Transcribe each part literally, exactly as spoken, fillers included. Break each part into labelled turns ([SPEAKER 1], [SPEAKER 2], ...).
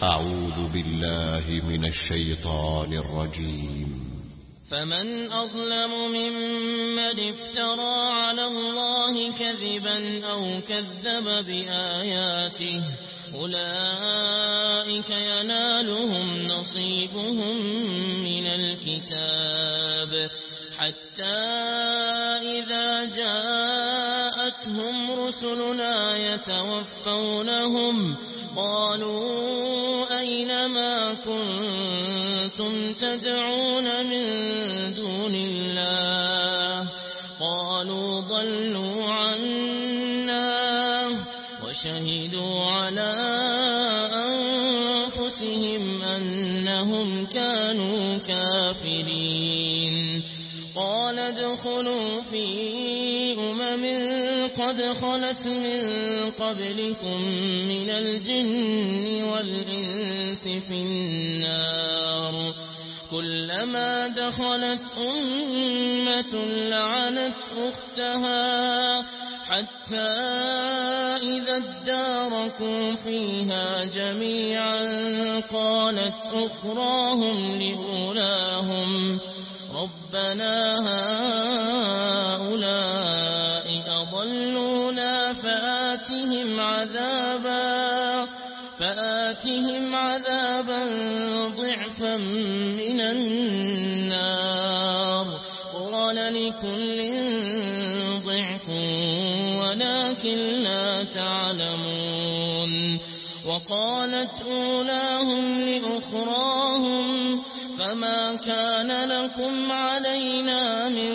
[SPEAKER 1] أعوذ بالله من الشيطان الرجيم.
[SPEAKER 2] فمن أظلم ممن افترى على الله كذبا أو كذب بآياته أولئك ينالهم نصيبهم من الكتاب حتى إذا جاءتهم رسلنا يتوفونهم قالوا أين ما كنتم تدعون من دون الله قالوا ضلوا عنا وشهدوا على أنفسهم أنهم كانوا كافرين. قال ادخلوا في أمم قد خلت من قبلكم من الجن والإنس في النار كلما دخلت أمة لعنت أختها حتى إذا اداركوا فيها جميعا قالت أخراهم لأولاهم ربنا هؤلاء أضلونا فآتهم عذابا فآتهم عذابا ضعفا من النار قال لكل ضعف ولكن لا تعلمون. وقالت أولاهم لأخراهم فما كان لكم علينا من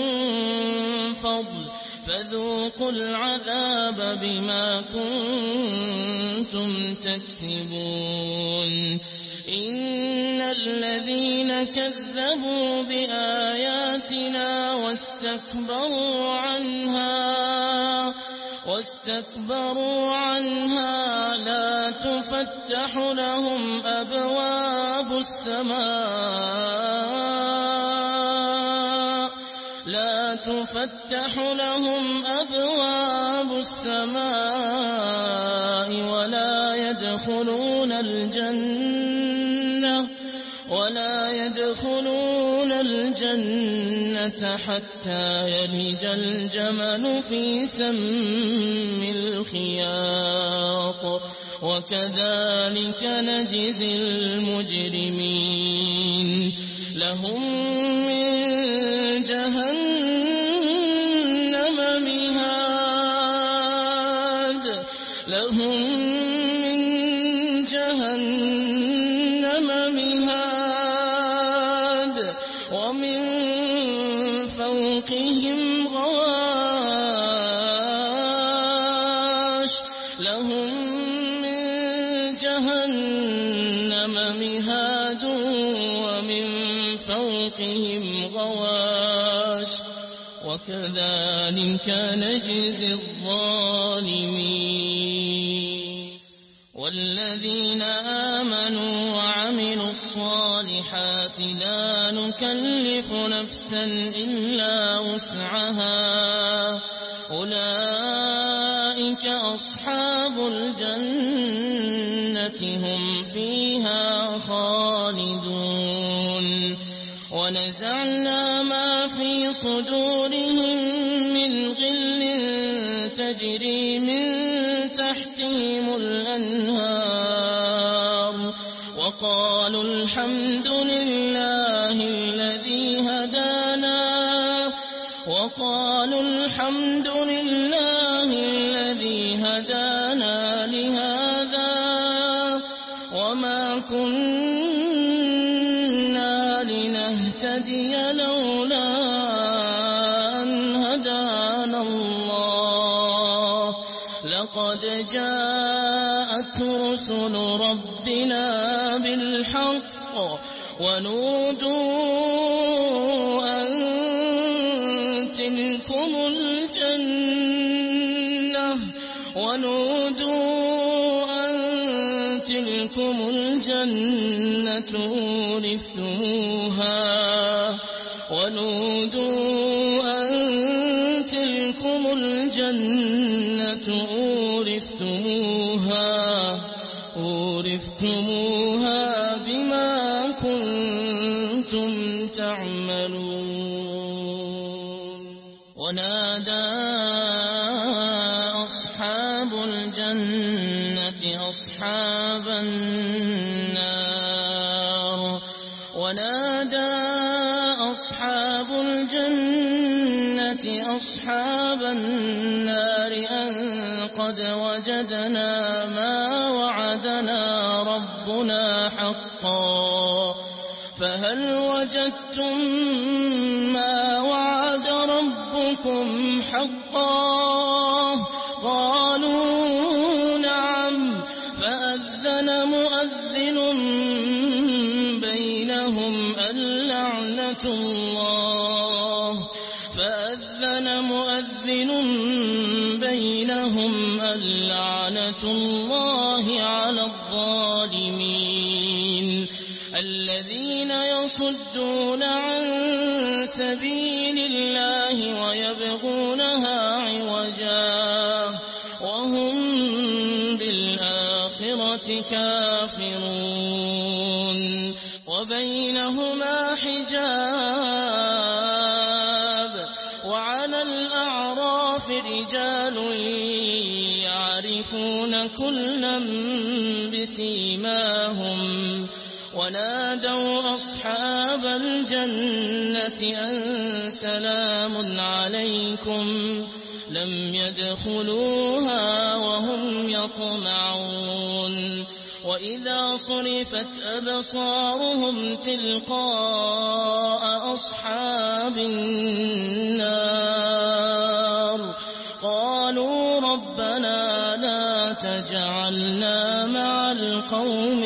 [SPEAKER 2] فضل فذوقوا العذاب بما كنتم تكسبون. إن الذين كذبوا بآياتنا واستكبروا عنها واستكبروا عنها لا تفتح لهم أبواب السماء لا تفتح لهم أبواب السماء ولا يدخلون الجنة ولا يدخلون الجنة حتى يلج الجمل في سم الخياط وكذلك نجزي المجرمين. لهم من جهنم مهاد لهم من جهنم مهاد ومن فوقهم غواش لهم من جهنم مهاد ومن فوقهم غواش وكذلك نجزي الظالمين. والذين آمنوا وعملوا الصالحات لا نكلف نفسا إلا وسعها أولئك أصحاب الجنة هم فيها خالدون. ونزعنا ما في صدورهم من غل تجري من تحتهم الأنهار وقالوا الحمد لله الذي هدانا وقالوا الحمد لله الذي هدانا لهذا وما كنا لنهتدي لولا أن هدانا الله لقد جاءت رسل ربنا بالحق ونودوا أن تلكم الجنة ونودوا أن تلكم الجنة أورثتموها ونودوا أن تلكم الجنة أورثتموها أورثتموها بما كنتم تعملون ونادى أصحاب الجنة أصحاب النار ونادى أصحاب الجنة أصحاب النار أن قد وجدنا ما وعدنا ربنا حقا فهل وجدتم ما وعد ربكم حقا قالوا نعم فأذن مؤذن بينهم اللعنة الله فأذن مؤذن بينهم اللعنة الله على الظالمين الذين يصدون عن سبيل الله ويبغونها عوجا وهم بالآخرة كافرون وبينهما حجاب وعلى الأعراف رجال يعرفون كلا بسيماهم ونادوا أصحاب الجنة أن سلام عليكم لم يدخلوها وهم يطمعون وإذا صرفت أبصارهم تلقاء أصحاب النار قالوا ربنا لا تجعلنا مع القوم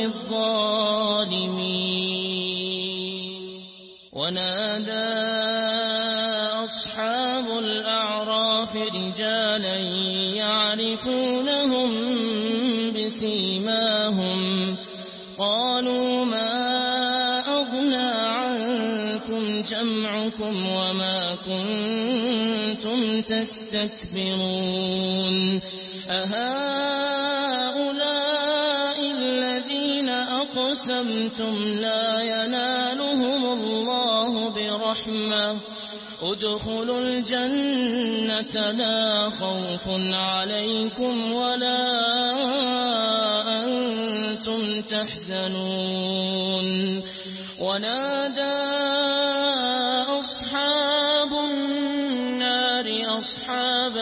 [SPEAKER 2] الظالمين ونادى أصحاب الأعراف رجالا يعرفونهم بسيماهم قالوا ما أغنى عنكم جمعكم وما كنتم تستكبرون أهؤلاء الذين أقسمتم لا ينالهم الله برحمة ادخلوا الجنة لا خوف عليكم ولا أنتم تحزنون ونادى أصحاب النار أصحاب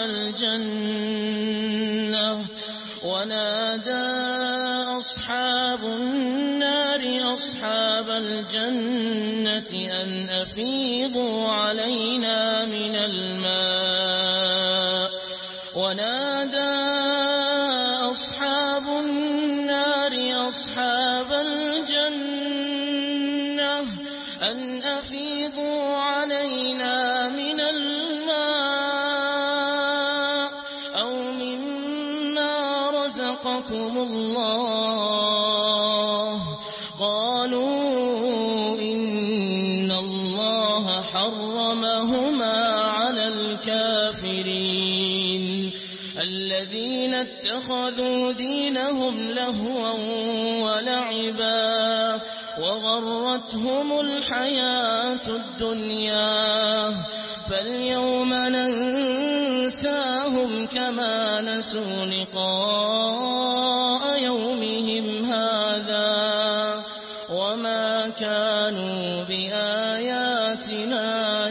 [SPEAKER 2] الجنة ونادى أصحاب النار أصحاب الجنة أن أفيضوا علينا من الماء ونادى أصحاب النار أصحاب الجنة أن أفيضوا علينا من الماء أو مما رزقكم الله قالوا إن الله حرمهما على الكافرين الذين اتخذوا دينهم لهوا ولعبا وغرتهم الحياة الدنيا فاليوم ننساهم كما نسوا لقاء يومهم هذا وما كانوا بآياتنا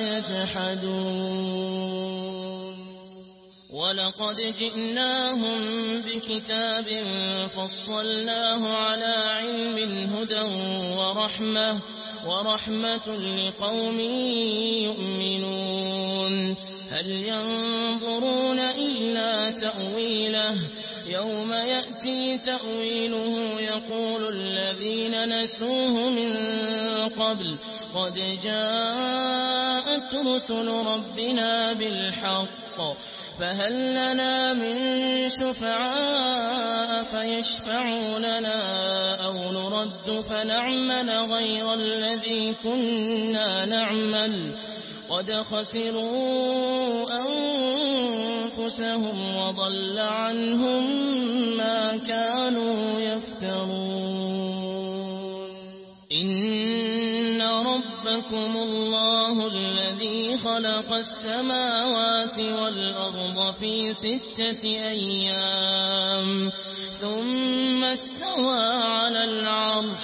[SPEAKER 2] يجحدون ولقد جئناهم بكتاب فصلناه على علم هدى ورحمة ورحمة لقوم يؤمنون هل ينظرون إلا تأويله يوم يأتي تأويله يقول الذين نسوه من قبل قد جاءت رسل ربنا بالحق فهل لنا من شفعاء فيشفعوا لنا أو نرد فنعمل غير الذي كنا نعمل قد خسروا أنفسهم وضل عنهم ما كانوا يفترون ربكم الله الذي خلق السماوات والأرض في ستة أيام ثم استوى على العرش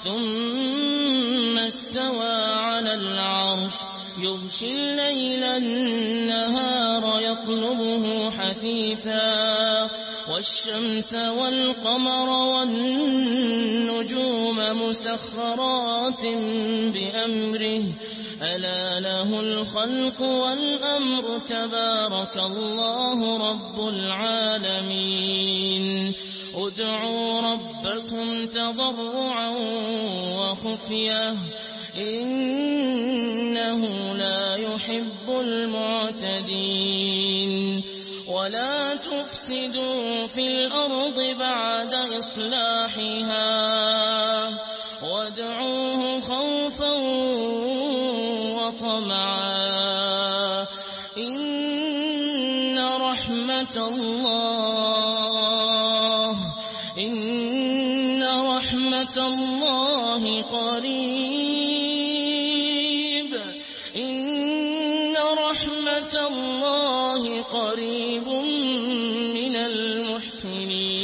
[SPEAKER 2] ثم استوى على العرش يغشي الليل النهار يطلبه حثيثا والشمس والقمر والنجوم مسخرات بأمره ألا له الخلق والأمر تبارك الله رب العالمين ادعوا ربكم تضرعا وخفية إنه لا يحب المعتدين ولا تفسدوا في الأرض بعد إصلاحها وادعوه خوفا وطمعا إن رحمة الله إن رحمة الله قريب إن رحمة الله قريب من المحسنين